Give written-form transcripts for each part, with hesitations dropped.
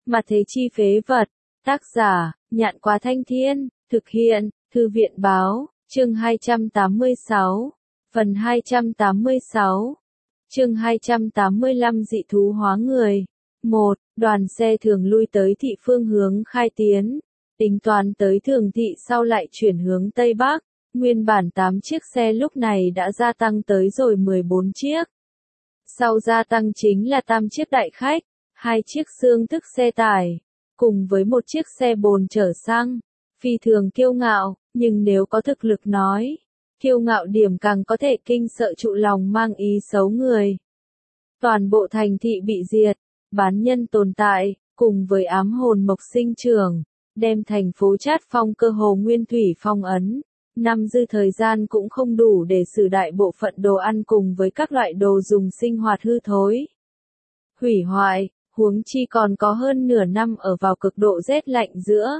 Mà thế chi phế vật. Tác giả, Nhạn Quá Thanh Thiên, thực hiện, Thư viện Báo, chương 286, phần 286, chương 285 dị thú hóa người. 1. Đoàn xe thường lui tới thị phương hướng khai tiến, tính toán tới Thường thị sau lại chuyển hướng Tây Bắc, nguyên bản 8 chiếc xe lúc này đã gia tăng tới rồi 14 chiếc. Sau gia tăng chính là 8 chiếc đại khách, 2 chiếc xương thức xe tải, cùng với một chiếc xe bồn chở xăng. Phi thường kiêu ngạo, nhưng nếu có thực lực nói, kiêu ngạo điểm càng có thể kinh sợ trụ lòng mang ý xấu người. Toàn bộ thành thị bị diệt, bán nhân tồn tại, cùng với ám hồn mộc sinh trưởng, đem thành phố Trát Phong cơ hồ nguyên thủy phong ấn. Năm dư thời gian cũng không đủ để xử đại bộ phận đồ ăn cùng với các loại đồ dùng sinh hoạt hư thối. Hủy hoại, huống chi còn có hơn nửa năm ở vào cực độ rét lạnh giữa.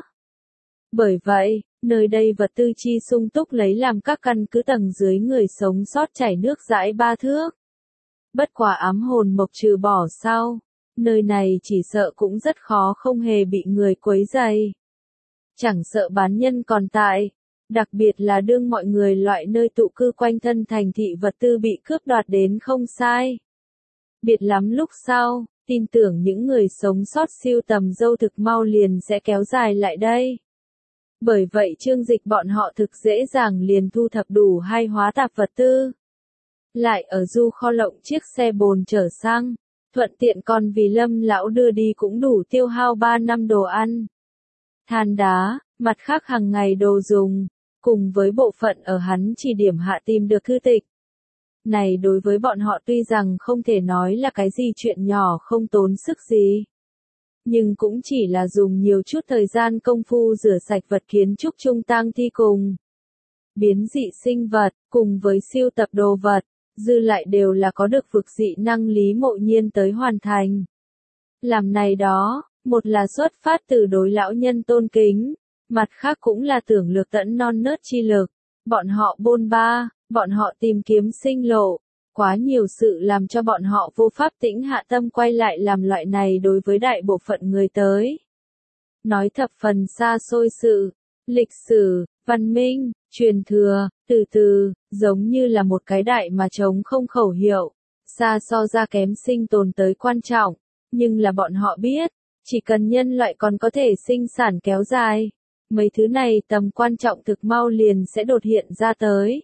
Bởi vậy, nơi đây vật tư chi sung túc lấy làm các căn cứ tầng dưới người sống sót chảy nước dãi 3 thước. Bất quả ám hồn mộc trừ bỏ sau, nơi này chỉ sợ cũng rất khó không hề bị người quấy rầy. Chẳng sợ bán nhân còn tại, đặc biệt là đương mọi người loại nơi tụ cư quanh thân thành thị vật tư bị cướp đoạt đến không sai. Biệt lắm lúc sau, tin tưởng những người sống sót siêu tầm dâu thực mau liền sẽ kéo dài lại đây. Bởi vậy Trương Dịch bọn họ thực dễ dàng liền thu thập đủ hay hóa tạp vật tư. Lại ở du kho lộng chiếc xe bồn chở xăng, thuận tiện còn vì Lâm lão đưa đi cũng đủ tiêu hao 3 năm đồ ăn. Than đá, mặt khác hàng ngày đồ dùng, cùng với bộ phận ở hắn chỉ điểm hạ tìm được thư tịch. Này đối với bọn họ tuy rằng không thể nói là cái gì chuyện nhỏ không tốn sức gì. Nhưng cũng chỉ là dùng nhiều chút thời gian công phu rửa sạch vật kiến trúc trung tang thi cùng biến dị sinh vật, cùng với siêu tập đồ vật, dư lại đều là có được vực dị năng Lý Mộ Nhiên tới hoàn thành. Làm này đó, một là xuất phát từ đối lão nhân tôn kính, mặt khác cũng là tưởng lược tận non nớt chi lực. Bọn họ bôn ba, bọn họ tìm kiếm sinh lộ, quá nhiều sự làm cho bọn họ vô pháp tĩnh hạ tâm quay lại làm loại này đối với đại bộ phận người tới. Nói thập phần xa xôi sự, lịch sử, văn minh, truyền thừa, từ từ, giống như là một cái đại mà trống không khẩu hiệu, xa so ra kém sinh tồn tới quan trọng, nhưng là bọn họ biết, chỉ cần nhân loại còn có thể sinh sản kéo dài, mấy thứ này tầm quan trọng thực mau liền sẽ đột hiện ra tới.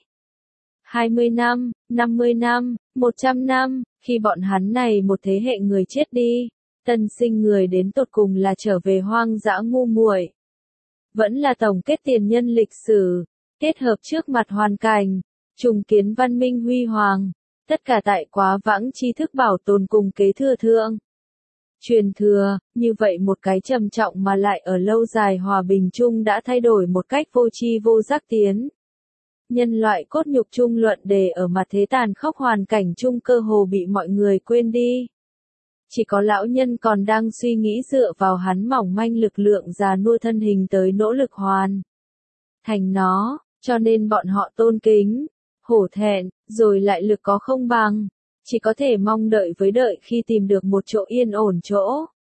20 năm, 50 năm, 100 năm, khi bọn hắn này một thế hệ người chết đi, tân sinh người đến tột cùng là trở về hoang dã ngu muội, vẫn là tổng kết tiền nhân lịch sử, kết hợp trước mặt hoàn cảnh, trùng kiến văn minh huy hoàng, tất cả tại quá vãng tri thức bảo tồn cùng kế thừa thượng. Truyền thừa, như vậy một cái trầm trọng mà lại ở lâu dài hòa bình chung đã thay đổi một cách vô tri vô giác tiến. Nhân loại cốt nhục chung luận đề ở mặt thế tàn khốc hoàn cảnh chung cơ hồ bị mọi người quên đi. Chỉ có lão nhân còn đang suy nghĩ dựa vào hắn mỏng manh lực lượng già nua thân hình tới nỗ lực hoàn thành nó, cho nên bọn họ tôn kính, hổ thẹn, rồi lại lực có không bằng. Chỉ có thể mong đợi với đợi khi tìm được một chỗ yên ổn chỗ.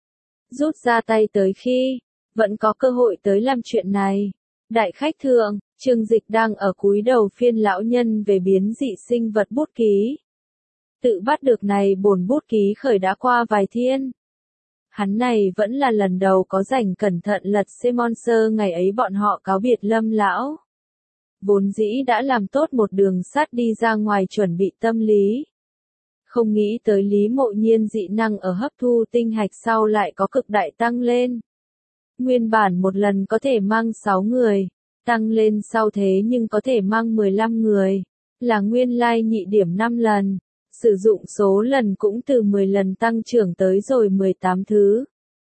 Rút ra tay tới khi, vẫn có cơ hội tới làm chuyện này. Đại khách thượng, Trương Dịch đang ở cúi đầu phiên lão nhân về biến dị sinh vật bút ký. Tự bắt được này bổn bút ký khởi đã qua vài thiên. Hắn này vẫn là lần đầu có rảnh cẩn thận lật xem monster ngày ấy bọn họ cáo biệt Lâm lão. Vốn dĩ đã làm tốt một đường sắt đi ra ngoài chuẩn bị tâm lý. Không nghĩ tới Lý Mộ Nhiên dị năng ở hấp thu tinh hạch sau lại có cực đại tăng lên. Nguyên bản một lần có thể mang 6 người, tăng lên sau thế nhưng có thể mang 15 người, là nguyên lai nhị điểm 5 lần, sử dụng số lần cũng từ 10 lần tăng trưởng tới rồi 18 thứ.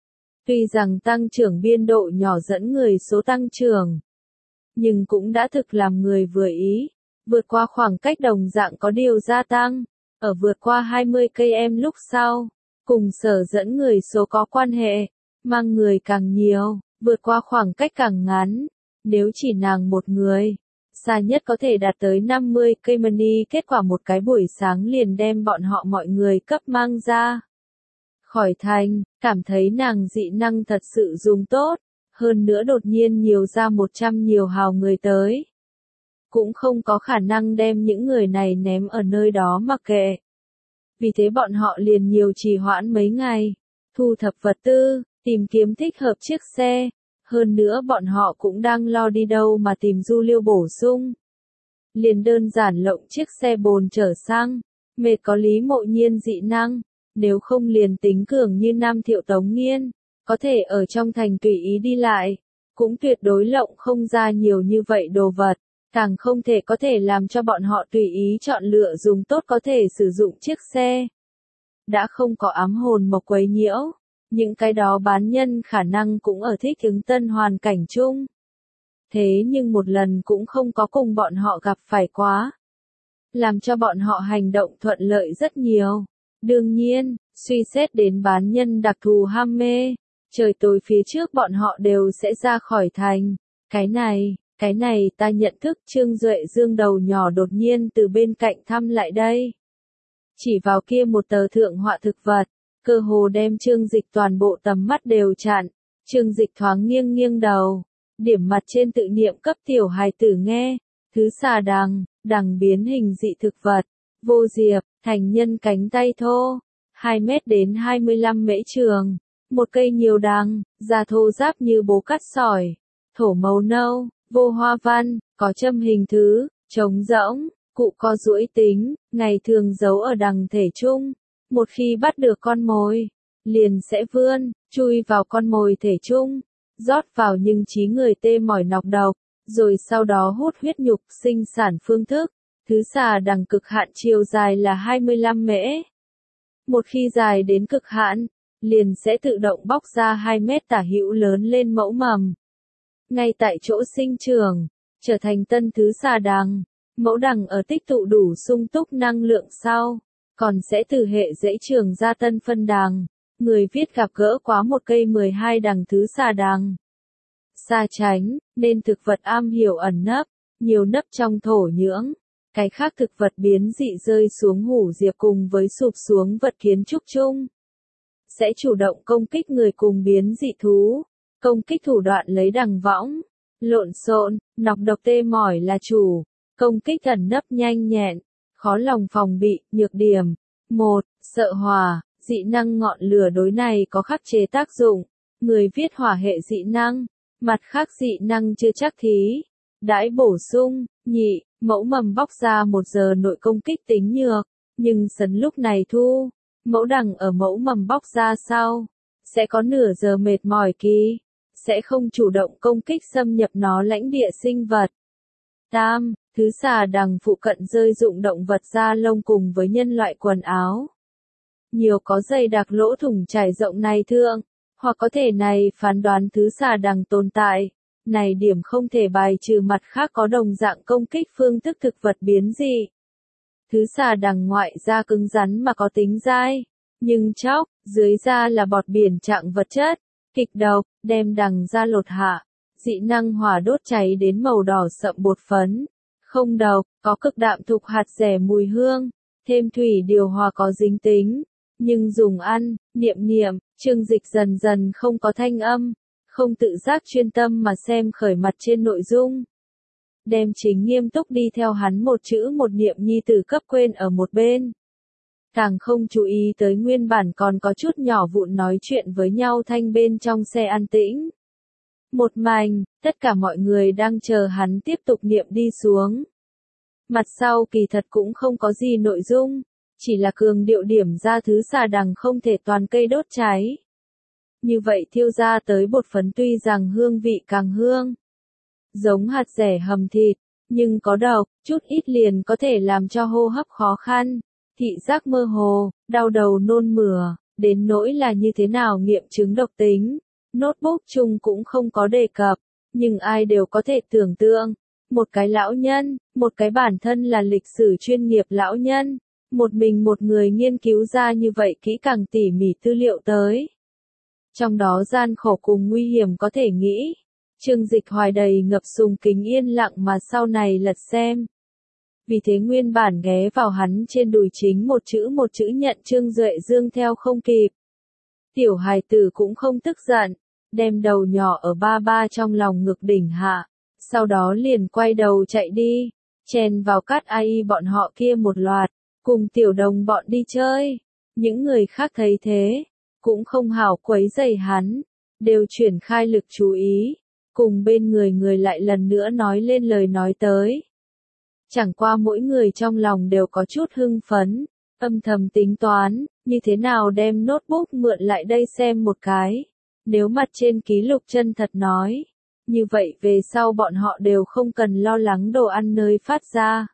Tuy rằng tăng trưởng biên độ nhỏ dẫn người số tăng trưởng, nhưng cũng đã thực làm người vừa ý, vượt qua khoảng cách đồng dạng có điều gia tăng. Ở vượt qua 20 km lúc sau, cùng sở dẫn người số có quan hệ, mang người càng nhiều, vượt qua khoảng cách càng ngắn, nếu chỉ nàng một người, xa nhất có thể đạt tới 50 km, kết quả một cái buổi sáng liền đem bọn họ mọi người cấp mang ra khỏi thành, cảm thấy nàng dị năng thật sự dùng tốt, hơn nữa đột nhiên nhiều ra 100 nhiều hào người tới. Cũng không có khả năng đem những người này ném ở nơi đó mặc kệ. Vì thế bọn họ liền nhiều trì hoãn mấy ngày, thu thập vật tư, tìm kiếm thích hợp chiếc xe. Hơn nữa bọn họ cũng đang lo đi đâu mà tìm du liêu bổ sung. Liền đơn giản lộng chiếc xe bồn chở xăng, mệt có Lý Mộ Nhiên dị năng, nếu không liền tính cường như Nam Thiệu Tống Nghiên, có thể ở trong thành tùy ý đi lại, cũng tuyệt đối lộng không ra nhiều như vậy đồ vật, càng không thể có thể làm cho bọn họ tùy ý chọn lựa dùng tốt có thể sử dụng chiếc xe. Đã không có ám hồn mộc quấy nhiễu, những cái đó bán nhân khả năng cũng ở thích ứng tân hoàn cảnh chung. Thế nhưng một lần cũng không có cùng bọn họ gặp phải quá. Làm cho bọn họ hành động thuận lợi rất nhiều. Đương nhiên, suy xét đến bán nhân đặc thù ham mê, trời tối phía trước bọn họ đều sẽ ra khỏi thành. Cái này ta nhận thức. Trương Duệ Dương đầu nhỏ đột nhiên từ bên cạnh thăm lại đây. Chỉ vào kia một tờ thượng họa thực vật, cơ hồ đem Trương Dịch toàn bộ tầm mắt đều chặn. Trương Dịch thoáng nghiêng nghiêng đầu, điểm mặt trên tự niệm cấp tiểu hài tử nghe, thứ xà đằng biến hình dị thực vật, vô diệp, thành nhân cánh tay thô, 2 mét đến 25 mễ trường, một cây nhiều đằng, da thô ráp như bố cắt sỏi, thổ màu nâu, vô hoa văn, có châm hình thứ, trống rỗng, cụ co duỗi tính, ngày thường giấu ở đằng thể chung, một khi bắt được con mồi, liền sẽ vươn, chui vào con mồi thể chung, rót vào nhưng trí người tê mỏi nọc độc, rồi sau đó hút huyết nhục sinh sản phương thức. Thứ xà đằng cực hạn chiều dài là 25 mễ. Một khi dài đến cực hạn, liền sẽ tự động bóc ra 2 mét tả hữu lớn lên mẫu mầm. Ngay tại chỗ sinh trưởng, trở thành tân thứ xà đằng. Mẫu đằng ở tích tụ đủ sung túc năng lượng sau, còn sẽ từ hệ rễ trường ra tân phân đằng. Người viết gặp gỡ quá một cây 12 đằng thứ xà đằng. Xa tránh, nên thực vật am hiểu ẩn nấp, nhiều nấp trong thổ nhưỡng. Cái khác thực vật biến dị rơi xuống hủ diệp cùng với sụp xuống vật kiến trúc chung. Sẽ chủ động công kích người cùng biến dị thú. Công kích thủ đoạn lấy đằng võng, lộn xộn, nọc độc tê mỏi là chủ. Công kích ẩn nấp nhanh nhẹn, khó lòng phòng bị. Nhược điểm 1. Sợ hỏa, dị năng ngọn lửa đối này có khắc chế tác dụng. Người viết hỏa hệ dị năng, mặt khác dị năng chưa chắc thí. Đãi bổ sung, nhị, mẫu mầm bóc ra 1 giờ nội công kích tính nhược, nhưng sấn lúc này thu, mẫu đằng ở mẫu mầm bóc ra sau, sẽ có nửa giờ mệt mỏi kỳ, sẽ không chủ động công kích xâm nhập nó lãnh địa sinh vật. Tam, thứ xà đằng phụ cận rơi dụng động vật da lông cùng với nhân loại quần áo. Nhiều có dày đặc lỗ thủng trải rộng này thượng, hoặc có thể này phán đoán thứ xà đằng tồn tại. Này điểm không thể bài trừ mặt khác có đồng dạng công kích phương thức thực vật biến dị. Thứ xà đằng ngoại da cứng rắn mà có tính dai, nhưng chóc, dưới da là bọt biển trạng vật chất, kịch độc, đem đằng da lột hạ, dị năng hỏa đốt cháy đến màu đỏ sậm bột phấn, không độc, có cực đạm thục hạt rẻ mùi hương, thêm thủy điều hòa có dính tính, nhưng dùng ăn, niệm, Trương Dịch dần dần không có thanh âm. Không tự giác chuyên tâm mà xem khởi mặt trên nội dung. Đem chính nghiêm túc đi theo hắn một chữ một niệm nhi tử cấp quên ở một bên. Càng không chú ý tới nguyên bản còn có chút nhỏ vụn nói chuyện với nhau thanh bên trong xe an tĩnh. Một mảnh, tất cả mọi người đang chờ hắn tiếp tục niệm đi xuống. Mặt sau kỳ thật cũng không có gì nội dung, chỉ là cường điệu điểm ra thứ xà đằng không thể toàn cây đốt cháy. Như vậy thiêu ra tới bột phấn tuy rằng hương vị càng hương, giống hạt dẻ hầm thịt, nhưng có độc, chút ít liền có thể làm cho hô hấp khó khăn, thị giác mơ hồ, đau đầu nôn mửa, đến nỗi là như thế nào nghiệm chứng độc tính. Notebook chung cũng không có đề cập, nhưng ai đều có thể tưởng tượng, một cái lão nhân, một cái bản thân là lịch sử chuyên nghiệp lão nhân, một mình một người nghiên cứu ra như vậy kỹ càng tỉ mỉ tư liệu tới. Trong đó gian khổ cùng nguy hiểm có thể nghĩ. Trương Dịch hoài đầy ngập sùng kính yên lặng mà sau này lật xem. Vì thế nguyên bản ghé vào hắn trên đùi chính một chữ nhận Trương Duệ Dương theo không kịp. Tiểu hài tử cũng không tức giận, đem đầu nhỏ ở ba ba trong lòng ngực đỉnh hạ, sau đó liền quay đầu chạy đi, chen vào Cát Ai bọn họ kia một loạt, cùng tiểu đồng bọn đi chơi. Những người khác thấy thế, cũng không hảo quấy rầy hắn, đều chuyển khai lực chú ý, cùng bên người lại lần nữa nói lên lời nói tới. Chẳng qua mỗi người trong lòng đều có chút hưng phấn, âm thầm tính toán, như thế nào đem notebook mượn lại đây xem một cái. Nếu mặt trên ký lục chân thật nói, như vậy về sau bọn họ đều không cần lo lắng đồ ăn nơi phát ra.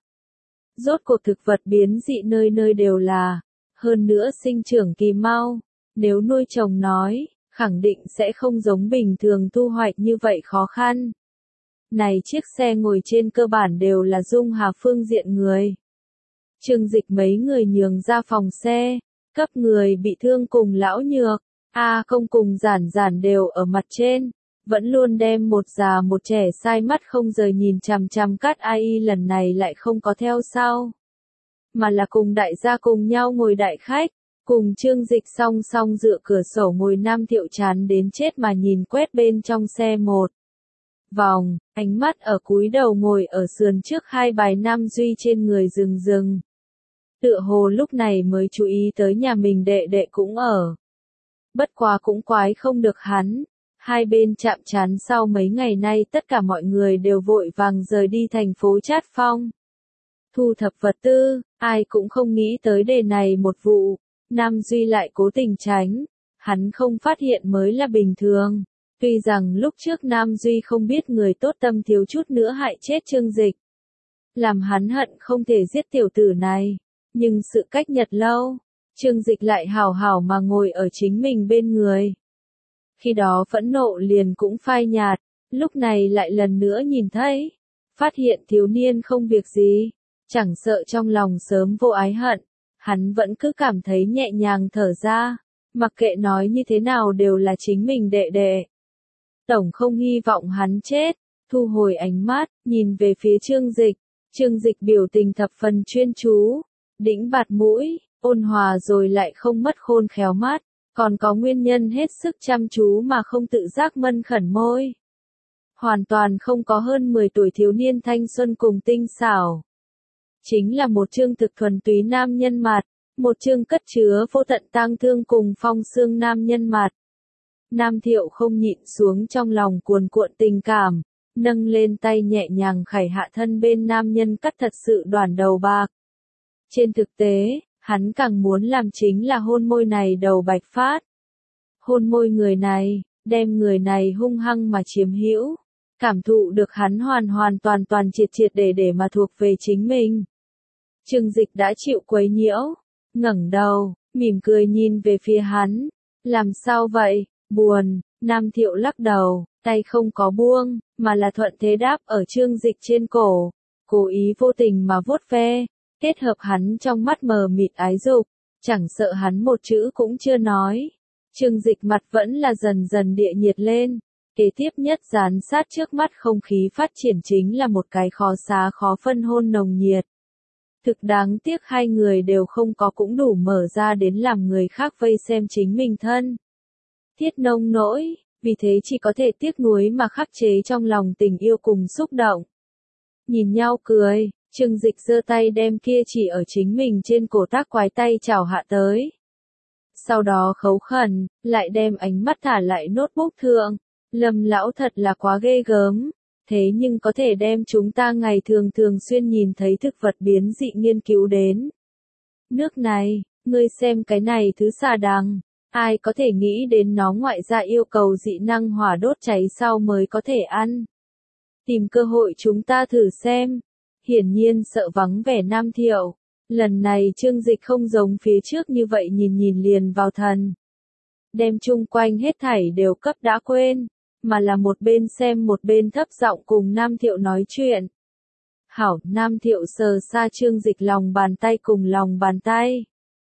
Rốt cuộc thực vật biến dị nơi nơi đều là, hơn nữa sinh trưởng kỳ mau, nếu nuôi trồng nói, khẳng định sẽ không giống bình thường thu hoạch như vậy khó khăn. Này chiếc xe ngồi trên cơ bản đều là Dung Hà phương diện người. Trương Dịch mấy người nhường ra phòng xe, cấp người bị thương cùng lão nhược, không cùng giản đều ở mặt trên, vẫn luôn đem một già một trẻ sai mắt không rời nhìn chằm chằm Cát Ai lần này lại không có theo sau. Mà là cùng đại gia cùng nhau ngồi đại khách, cùng Trương Dịch song song dựa cửa sổ ngồi Nam Thiệu chán đến chết mà nhìn quét bên trong xe một vòng, ánh mắt ở cúi đầu ngồi ở sườn trước hai bài Nam Duy trên người rừng. Tựa hồ lúc này mới chú ý tới nhà mình đệ đệ cũng ở. Bất quá cũng quái không được hắn, hai bên chạm trán sau mấy ngày nay tất cả mọi người đều vội vàng rời đi thành phố Trát Phong. Thu thập vật tư, ai cũng không nghĩ tới đề này một vụ, Nam Duy lại cố tình tránh, hắn không phát hiện mới là bình thường. Tuy rằng lúc trước Nam Duy không biết người tốt tâm thiếu chút nữa hại chết Trương Dịch, làm hắn hận không thể giết tiểu tử này, nhưng sự cách nhật lâu, Trương Dịch lại hào hào mà ngồi ở chính mình bên người. Khi đó phẫn nộ liền cũng phai nhạt, lúc này lại lần nữa nhìn thấy, phát hiện thiếu niên không việc gì, chẳng sợ trong lòng sớm vô ái hận, hắn vẫn cứ cảm thấy nhẹ nhàng thở ra, mặc kệ nói như thế nào đều là chính mình đệ đệ. Tổng không hy vọng hắn chết, thu hồi ánh mắt, nhìn về phía Trương Dịch biểu tình thập phần chuyên chú, đĩnh bạt mũi, ôn hòa rồi lại không mất khôn khéo mắt, còn có nguyên nhân hết sức chăm chú mà không tự giác mân khẩn môi. Hoàn toàn không có hơn 10 tuổi thiếu niên thanh xuân cùng tinh xảo. Chính là một chương thực thuần túy nam nhân mặt, một chương cất chứa vô tận tang thương cùng phong xương nam nhân mặt. Nam Thiệu không nhịn xuống trong lòng cuồn cuộn tình cảm, nâng lên tay nhẹ nhàng khải hạ thân bên nam nhân cắt thật sự đoàn đầu bạc. Trên thực tế, hắn càng muốn làm chính là hôn môi này đầu bạch phát. Hôn môi người này, đem người này hung hăng mà chiếm hữu, cảm thụ được hắn hoàn toàn triệt để mà thuộc về chính mình. Trương Dịch đã chịu quấy nhiễu, ngẩng đầu, mỉm cười nhìn về phía hắn. Làm sao vậy, buồn, Nam Thiệu lắc đầu, tay không có buông, mà là thuận thế đáp ở Trương Dịch trên cổ, cố ý vô tình mà vuốt ve, kết hợp hắn trong mắt mờ mịt ái dục, chẳng sợ hắn một chữ cũng chưa nói. Trương Dịch mặt vẫn là dần địa nhiệt lên, kế tiếp nhất dán sát trước mắt không khí phát triển chính là một cái khó xá khó phân hôn nồng nhiệt. Thực đáng tiếc hai người đều không có cũng đủ mở ra đến làm người khác vây xem chính mình thân. Thiết nông nỗi, vì thế chỉ có thể tiếc nuối mà khắc chế trong lòng tình yêu cùng xúc động. Nhìn nhau cười, Trương Dịch giơ tay đem kia chỉ ở chính mình trên cổ tác quái tay chảo hạ tới. Sau đó khấu khẩn, lại đem ánh mắt thả lại notebook thượng. Lâm lão thật là quá ghê gớm, thế nhưng có thể đem chúng ta ngày thường xuyên nhìn thấy thực vật biến dị nghiên cứu đến. Nước này, ngươi xem cái này thứ xà đằng, ai có thể nghĩ đến nó ngoại ra yêu cầu dị năng hỏa đốt cháy sau mới có thể ăn. Tìm cơ hội chúng ta thử xem. Hiển nhiên sợ vắng vẻ Nam Thiệu, lần này Trương Dịch không giống phía trước như vậy nhìn liền vào thần. Đem chung quanh hết thảy đều cấp đã quên, mà là một bên xem một bên thấp giọng cùng Nam Thiệu nói chuyện. Hảo, Nam Thiệu sờ xa Trương Dịch lòng bàn tay cùng lòng bàn tay.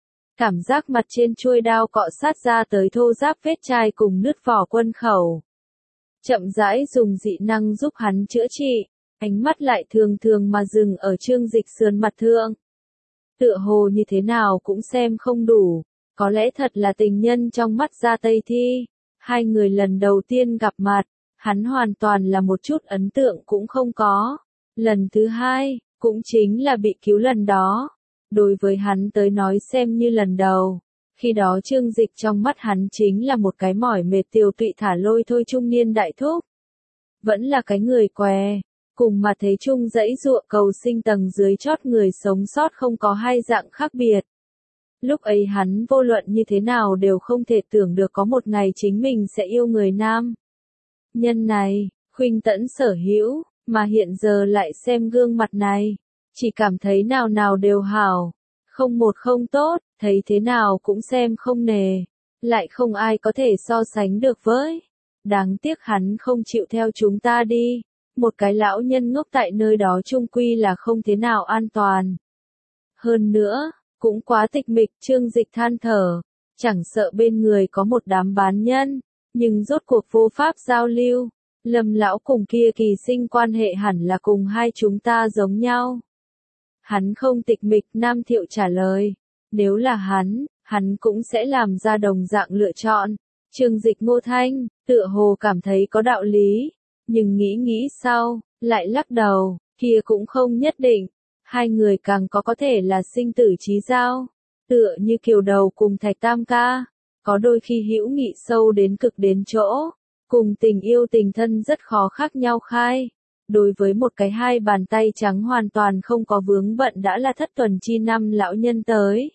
Cảm giác mặt trên chuôi đao cọ sát ra tới thô ráp vết chai cùng nứt vỏ quân khẩu. Chậm rãi dùng dị năng giúp hắn chữa trị, ánh mắt lại thường mà dừng ở Trương Dịch sườn mặt thượng. Tựa hồ như thế nào cũng xem không đủ, có lẽ thật là tình nhân trong mắt Gia Tây Thi. Hai người lần đầu tiên gặp mặt, hắn hoàn toàn là một chút ấn tượng cũng không có. Lần thứ hai, cũng chính là bị cứu lần đó. Đối với hắn tới nói xem như lần đầu. Khi đó Trương Dịch trong mắt hắn chính là một cái mỏi mệt tiều tụy thả lôi thôi trung niên đại thúc. Vẫn là cái người què, cùng mà thấy chung dãy dụa cầu sinh tầng dưới chót người sống sót không có hai dạng khác biệt. Lúc ấy hắn vô luận như thế nào đều không thể tưởng được có một ngày chính mình sẽ yêu người nam. Nhân này, khuynh tẫn sở hữu, mà hiện giờ lại xem gương mặt này, chỉ cảm thấy nào nào đều hảo, không một không tốt, thấy thế nào cũng xem không nề, lại không ai có thể so sánh được với. Đáng tiếc hắn không chịu theo chúng ta đi, một cái lão nhân ngốc tại nơi đó chung quy là không thế nào an toàn. Hơn nữa, cũng quá tịch mịch, Trương Dịch than thở, chẳng sợ bên người có một đám bán nhân, nhưng rốt cuộc vô pháp giao lưu. Lâm lão cùng kia kỳ sinh quan hệ hẳn là cùng hai chúng ta giống nhau. Hắn không tịch mịch, Nam Thiệu trả lời. Nếu là hắn cũng sẽ làm ra đồng dạng lựa chọn. Trương Dịch Ngô Thanh, tựa hồ cảm thấy có đạo lý, nhưng nghĩ sau, lại lắc đầu, kia cũng không nhất định. Hai người càng có thể là sinh tử chí giao, tựa như Kiều Đầu cùng Thạch Tam Ca, có đôi khi hữu nghị sâu đến cực đến chỗ, cùng tình yêu tình thân rất khó khác nhau khai. Đối với một cái hai bàn tay trắng hoàn toàn không có vướng bận đã là thất tuần chi năm lão nhân tới.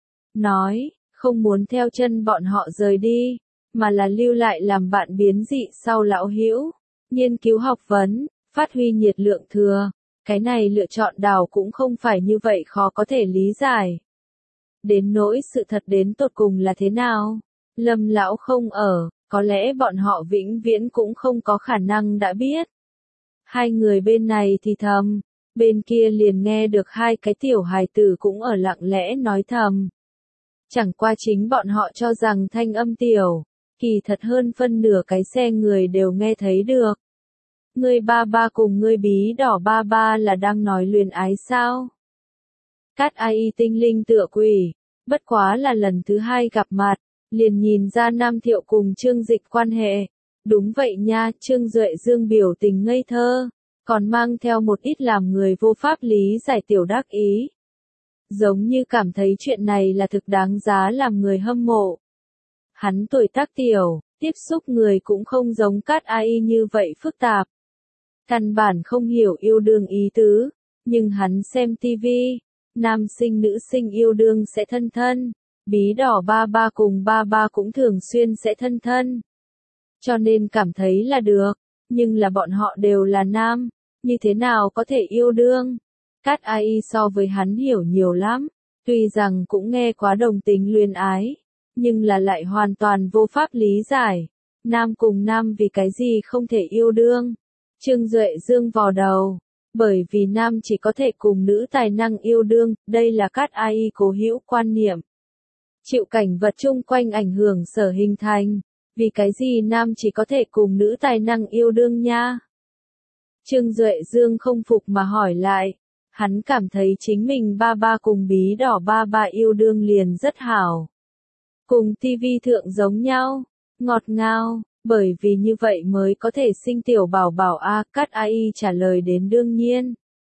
Nói, không muốn theo chân bọn họ rời đi, mà là lưu lại làm bạn biến dị sau lão hữu, nghiên cứu học vấn, phát huy nhiệt lượng thừa. Cái này lựa chọn đảo cũng không phải như vậy khó có thể lý giải. Đến nỗi sự thật đến tột cùng là thế nào? Lâm lão không ở, có lẽ bọn họ vĩnh viễn cũng không có khả năng đã biết. Hai người bên này thì thầm, bên kia liền nghe được hai cái tiểu hài tử cũng ở lặng lẽ nói thầm. Chẳng qua chính bọn họ cho rằng thanh âm tiểu, kỳ thật hơn phân nửa cái xe người đều nghe thấy được. Ngươi ba ba cùng ngươi bí đỏ ba ba là đang nói luyến ái sao? Cát ai tinh linh tựa quỷ, bất quá là lần thứ hai gặp mặt, liền nhìn ra Nam Thiệu cùng Trương Dịch quan hệ. Đúng vậy nha, Trương Duệ Dương biểu tình ngây thơ, còn mang theo một ít làm người vô pháp lý giải tiểu đắc ý. Giống như cảm thấy chuyện này là thực đáng giá làm người hâm mộ. Hắn tuổi tác tiểu, tiếp xúc người cũng không giống Cát ai như vậy phức tạp. Căn bản không hiểu yêu đương ý tứ, nhưng hắn xem tivi, nam sinh nữ sinh yêu đương sẽ thân thân, bí đỏ ba ba cùng ba ba cũng thường xuyên sẽ thân thân. Cho nên cảm thấy là được, nhưng là bọn họ đều là nam, như thế nào có thể yêu đương? Cát ai so với hắn hiểu nhiều lắm, tuy rằng cũng nghe quá đồng tính luyến ái, nhưng là lại hoàn toàn vô pháp lý giải, nam cùng nam vì cái gì không thể yêu đương. Trương Duệ Dương vò đầu, bởi vì nam chỉ có thể cùng nữ tài năng yêu đương, đây là Cát ai cố hữu quan niệm. Chịu cảnh vật chung quanh ảnh hưởng sở hình thành, vì cái gì nam chỉ có thể cùng nữ tài năng yêu đương nha? Trương Duệ Dương không phục mà hỏi lại, hắn cảm thấy chính mình ba ba cùng bí đỏ ba ba yêu đương liền rất hảo. Cùng tivi thượng giống nhau, ngọt ngào. Bởi vì như vậy mới có thể sinh tiểu bảo bảo a. Cát ai trả lời đến đương nhiên.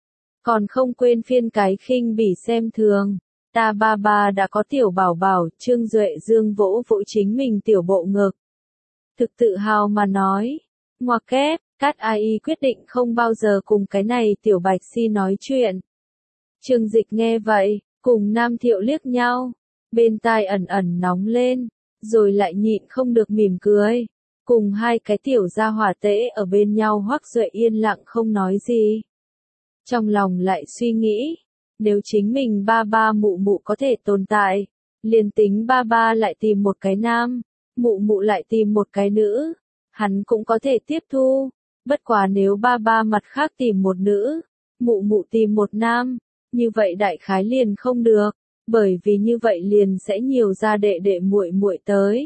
Còn không quên phiên cái khinh bỉ xem thường. Ta ba ba đã có tiểu bảo bảo, Trương Duệ Dương vỗ vỗ chính mình tiểu bộ ngực. Thực tự hào mà nói. Ngoặc kép, Cát ai quyết định không bao giờ cùng cái này tiểu bạch si nói chuyện. Trương Dịch nghe vậy, cùng Nam Thiệu liếc nhau. Bên tai ẩn ẩn nóng lên, rồi lại nhịn không được mỉm cười. Cùng hai cái tiểu gia hỏa tễ ở bên nhau Hoắc Duệ yên lặng không nói gì. Trong lòng lại suy nghĩ, nếu chính mình ba ba mụ mụ có thể tồn tại, liền tính ba ba lại tìm một cái nam, mụ mụ lại tìm một cái nữ, hắn cũng có thể tiếp thu. Bất quá nếu ba ba mặt khác tìm một nữ, mụ mụ tìm một nam, như vậy đại khái liền không được, bởi vì như vậy liền sẽ nhiều ra đệ đệ muội muội tới.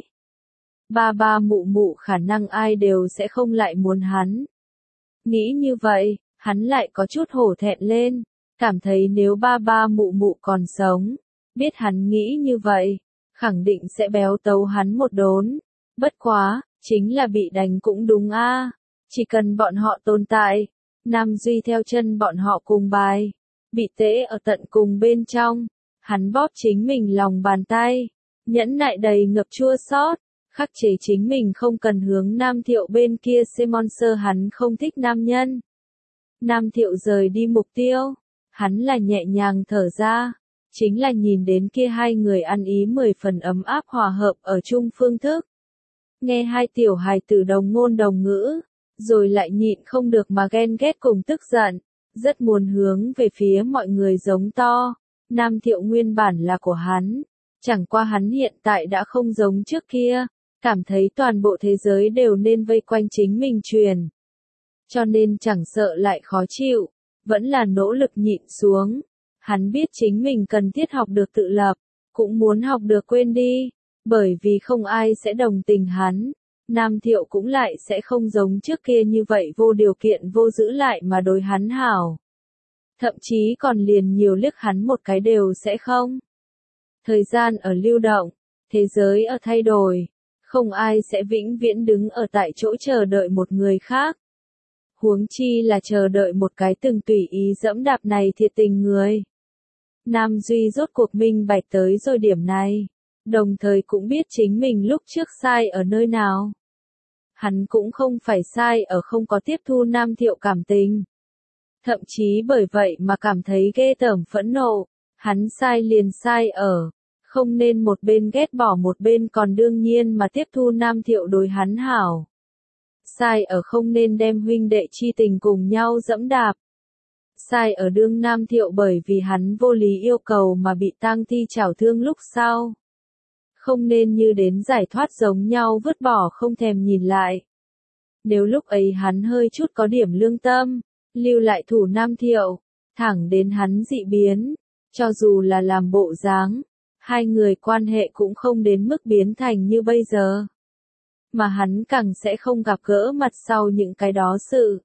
Ba ba mụ mụ khả năng ai đều sẽ không lại muốn hắn. Nghĩ như vậy, hắn lại có chút hổ thẹn lên, cảm thấy nếu ba ba mụ mụ còn sống, biết hắn nghĩ như vậy, khẳng định sẽ béo tấu hắn một đốn. Bất quá, chính là bị đánh cũng đúng a. Chỉ cần bọn họ tồn tại, Nam Duy theo chân bọn họ cùng bài, bị tễ ở tận cùng bên trong, hắn bóp chính mình lòng bàn tay, nhẫn nại đầy ngập chua xót, khắc chế chính mình không cần hướng Nam Thiệu bên kia monster hắn không thích nam nhân. Nam Thiệu rời đi mục tiêu, hắn là nhẹ nhàng thở ra, chính là nhìn đến kia hai người ăn ý 10 phần ấm áp hòa hợp ở chung phương thức. Nghe hai tiểu hài tử đồng ngôn đồng ngữ, rồi lại nhịn không được mà ghen ghét cùng tức giận, rất muốn hướng về phía mọi người giống to. Nam Thiệu nguyên bản là của hắn, chẳng qua hắn hiện tại đã không giống trước kia, cảm thấy toàn bộ thế giới đều nên vây quanh chính mình truyền. Cho nên chẳng sợ lại khó chịu, vẫn là nỗ lực nhịn xuống. Hắn biết chính mình cần thiết học được tự lập, cũng muốn học được quên đi, bởi vì không ai sẽ đồng tình hắn. Nam Thiệu cũng lại sẽ không giống trước kia như vậy vô điều kiện vô giữ lại mà đối hắn hảo. Thậm chí còn liền nhiều liếc hắn một cái đều sẽ không. Thời gian ở lưu động, thế giới ở thay đổi, không ai sẽ vĩnh viễn đứng ở tại chỗ chờ đợi một người khác. Huống chi là chờ đợi một cái từng tùy ý dẫm đạp này thiệt tình người. Nam Duy rốt cuộc minh bạch tới rồi điểm này, đồng thời cũng biết chính mình lúc trước sai ở nơi nào. Hắn cũng không phải sai ở không có tiếp thu Nam Thiệu cảm tình. Thậm chí bởi vậy mà cảm thấy ghê tởm phẫn nộ, hắn sai liền sai ở, không nên một bên ghét bỏ một bên còn đương nhiên mà tiếp thu Nam Thiệu đối hắn hảo. Sai ở không nên đem huynh đệ chi tình cùng nhau dẫm đạp. Sai ở đương Nam Thiệu bởi vì hắn vô lý yêu cầu mà bị tang thi chảo thương lúc sau. Không nên như đến giải thoát giống nhau vứt bỏ không thèm nhìn lại. Nếu lúc ấy hắn hơi chút có điểm lương tâm, lưu lại thủ Nam Thiệu, thẳng đến hắn dị biến, cho dù là làm bộ dáng, hai người quan hệ cũng không đến mức biến thành như bây giờ. Mà hắn càng sẽ không gặp gỡ mặt sau những cái đó sự.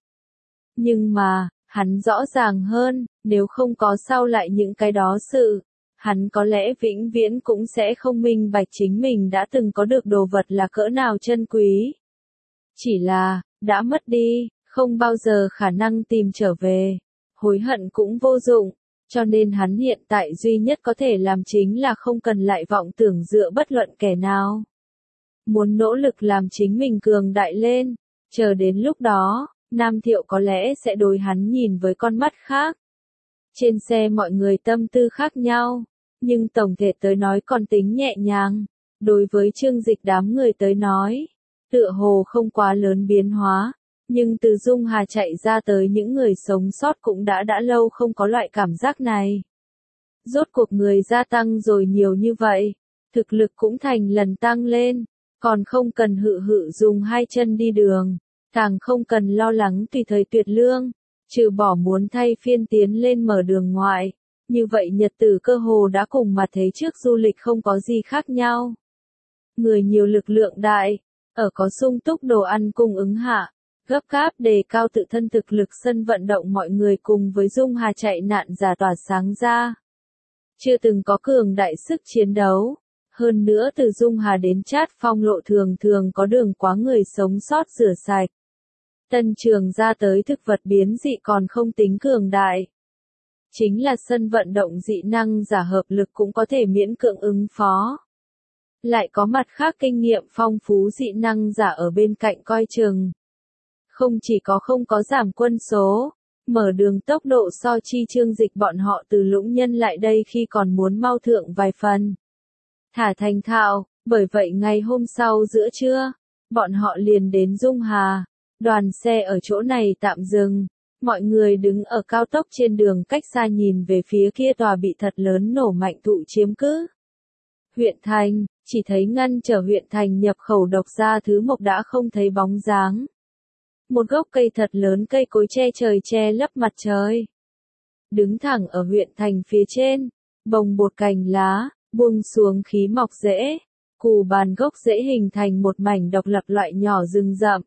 Nhưng mà, hắn rõ ràng hơn, nếu không có sau lại những cái đó sự, hắn có lẽ vĩnh viễn cũng sẽ không minh bạch chính mình đã từng có được đồ vật là cỡ nào chân quý. Chỉ là, đã mất đi, không bao giờ khả năng tìm trở về, hối hận cũng vô dụng, cho nên hắn hiện tại duy nhất có thể làm chính là không cần lại vọng tưởng dựa bất luận kẻ nào. Muốn nỗ lực làm chính mình cường đại lên, chờ đến lúc đó, Nam Thiệu có lẽ sẽ đối hắn nhìn với con mắt khác. Trên xe mọi người tâm tư khác nhau, nhưng tổng thể tới nói còn tính nhẹ nhàng, đối với Trương Dịch đám người tới nói, tựa hồ không quá lớn biến hóa, nhưng từ Dung Hà chạy ra tới những người sống sót cũng đã lâu không có loại cảm giác này. Rốt cuộc người gia tăng rồi nhiều như vậy, thực lực cũng thành lần tăng lên, còn không cần hự dùng hai chân đi đường, càng không cần lo lắng tùy thời tuyệt lương, trừ bỏ muốn thay phiên tiến lên mở đường ngoại. Như vậy nhật tử cơ hồ đã cùng mà thấy trước du lịch không có gì khác nhau. Người nhiều lực lượng đại, ở có sung túc đồ ăn cung ứng hạ, gấp gáp đề cao tự thân thực lực sân vận động mọi người cùng với Dung Hà chạy nạn giả tỏa sáng ra. Chưa từng có cường đại sức chiến đấu. Hơn nữa từ Dung Hà đến Trát Phong lộ thường thường có đường quá người sống sót rửa sạch. Tân Trường ra tới thực vật biến dị còn không tính cường đại. Chính là sân vận động dị năng giả hợp lực cũng có thể miễn cưỡng ứng phó. Lại có mặt khác kinh nghiệm phong phú dị năng giả ở bên cạnh coi chừng. Không chỉ có không có giảm quân số, mở đường tốc độ so chi Trương Dịch bọn họ từ Lũng Nhân lại đây khi còn muốn mau thượng vài phần. Thả thành thạo, bởi vậy ngày hôm sau giữa trưa, bọn họ liền đến Dung Hà, đoàn xe ở chỗ này tạm dừng, mọi người đứng ở cao tốc trên đường cách xa nhìn về phía kia tòa bị thật lớn nổ mạnh thụ chiếm cứ. Huyện thành, chỉ thấy ngăn trở huyện thành nhập khẩu độc gia thứ mộc đã không thấy bóng dáng. Một gốc cây thật lớn cây cối che trời che lấp mặt trời. Đứng thẳng ở huyện thành phía trên, bồng bột cành lá, buông xuống khí mọc rễ, củ bàn gốc rễ hình thành một mảnh độc lập loại nhỏ rừng rậm.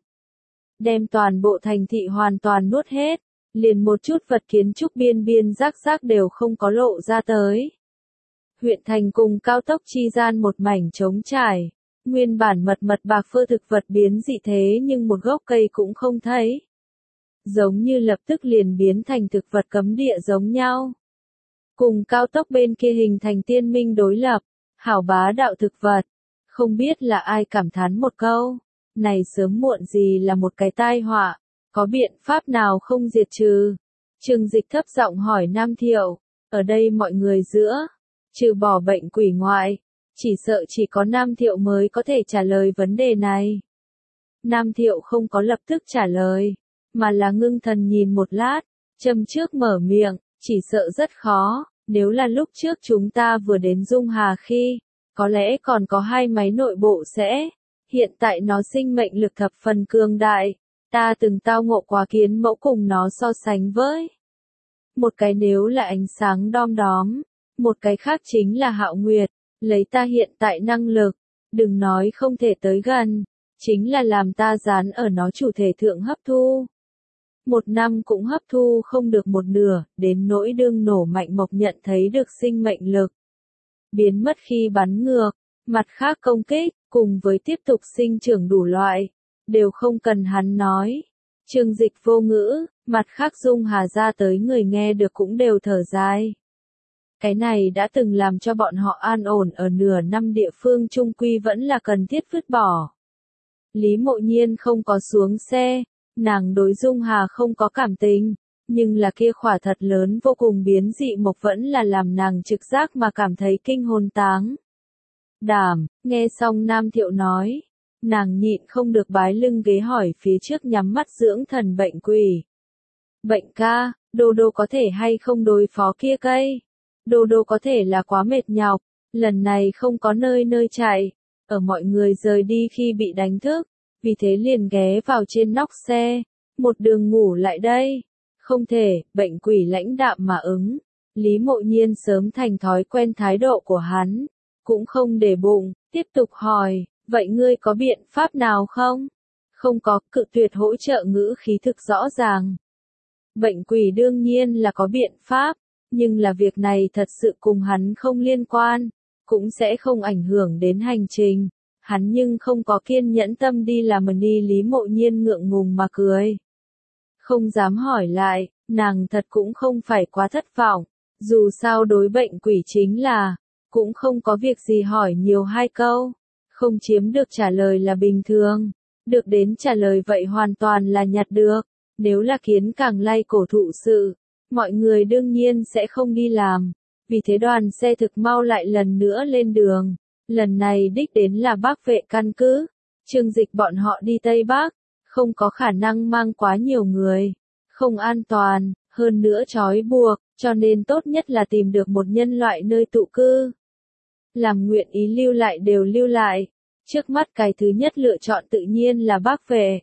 Đem toàn bộ thành thị hoàn toàn nuốt hết, liền một chút vật kiến trúc biên rác đều không có lộ ra tới. Huyện thành cùng cao tốc chi gian một mảnh trống trải. Nguyên bản mật mật bạc phơ thực vật biến dị thế nhưng một gốc cây cũng không thấy. Giống như lập tức liền biến thành thực vật cấm địa giống nhau. Cùng cao tốc bên kia hình thành tiên minh đối lập, hảo bá đạo thực vật. Không biết là ai cảm thán một câu, này sớm muộn gì là một cái tai họa, có biện pháp nào không diệt trừ? Trương Dịch thấp giọng hỏi Nam Thiệu, ở đây mọi người giữa, trừ bỏ bệnh quỷ ngoại, chỉ sợ chỉ có Nam Thiệu mới có thể trả lời vấn đề này. Nam Thiệu không có lập tức trả lời, mà là ngưng thần nhìn một lát, châm trước mở miệng, chỉ sợ rất khó, nếu là lúc trước chúng ta vừa đến Dung Hà khi, có lẽ còn có hai máy nội bộ sẽ, hiện tại nó sinh mệnh lực thập phần cường đại, ta từng tao ngộ quá kiến mẫu cùng nó so sánh với. Một cái nếu là ánh sáng đom đóm, một cái khác chính là Hạo Nguyệt, lấy ta hiện tại năng lực, đừng nói không thể tới gần, chính là làm ta dán ở nó chủ thể thượng hấp thu. Một năm cũng hấp thu không được một nửa, đến nỗi đương nổ mạnh mộc nhận thấy được sinh mệnh lực. Biến mất khi bắn ngược, mặt khác công kích, cùng với tiếp tục sinh trưởng đủ loại, đều không cần hắn nói. Trương Dịch vô ngữ, mặt khác Dung Hà ra tới người nghe được cũng đều thở dài. Cái này đã từng làm cho bọn họ an ổn ở nửa năm địa phương trung quy vẫn là cần thiết vứt bỏ. Lý Mộ Nhiên không có xuống xe, nàng đối Dung Hà không có cảm tình, nhưng là kia khỏa thật lớn vô cùng biến dị mộc vẫn là làm nàng trực giác mà cảm thấy kinh hồn táng. Đảm, nghe xong Nam Thiệu nói, nàng nhịn không được bái lưng ghế hỏi phía trước nhắm mắt dưỡng thần bệnh quỷ. Bệnh ca, Đô Đô có thể hay không đối phó kia cây? Đô Đô có thể là quá mệt nhọc, lần này không có nơi nơi chạy, ở mọi người rời đi khi bị đánh thức, vì thế liền ghé vào trên nóc xe, một đường ngủ lại đây. Không thể, bệnh quỷ lãnh đạm mà ứng. Lý Mộ Nhiên sớm thành thói quen thái độ của hắn, cũng không để bụng, tiếp tục hỏi, vậy ngươi có biện pháp nào không? Không có, cự tuyệt hỗ trợ ngữ khí thực rõ ràng. Bệnh quỷ đương nhiên là có biện pháp, nhưng là việc này thật sự cùng hắn không liên quan, cũng sẽ không ảnh hưởng đến hành trình. Hắn nhưng không có kiên nhẫn tâm đi làm đi. Lý Mộ Nhiên ngượng ngùng mà cười. Không dám hỏi lại, nàng thật cũng không phải quá thất vọng, dù sao đối bệnh quỷ chính là, cũng không có việc gì hỏi nhiều hai câu, không chiếm được trả lời là bình thường, được đến trả lời vậy hoàn toàn là nhặt được, nếu là kiến càng lay cổ thụ sự, mọi người đương nhiên sẽ không đi làm, vì thế đoàn xe thực mau lại lần nữa lên đường, lần này đích đến là Bắc Vệ căn cứ, Trương Dịch bọn họ đi Tây Bắc. Không có khả năng mang quá nhiều người, không an toàn, hơn nữa trói buộc, cho nên tốt nhất là tìm được một nhân loại nơi tụ cư. Làm nguyện ý lưu lại đều lưu lại, trước mắt cái thứ nhất lựa chọn tự nhiên là Bắc Vệ.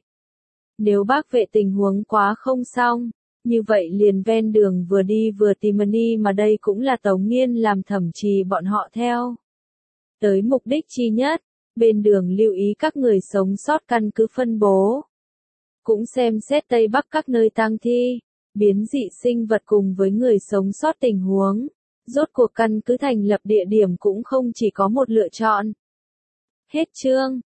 Nếu Bắc Vệ tình huống quá không xong, như vậy liền ven đường vừa đi vừa tìm đi mà đây cũng là Tống Nghiên làm thẩm trì bọn họ theo. Tới mục đích chi nhất, bên đường lưu ý các người sống sót căn cứ phân bố. Cũng xem xét Tây Bắc các nơi tang thi, biến dị sinh vật cùng với người sống sót tình huống. Rốt cuộc căn cứ thành lập địa điểm cũng không chỉ có một lựa chọn. Hết chương.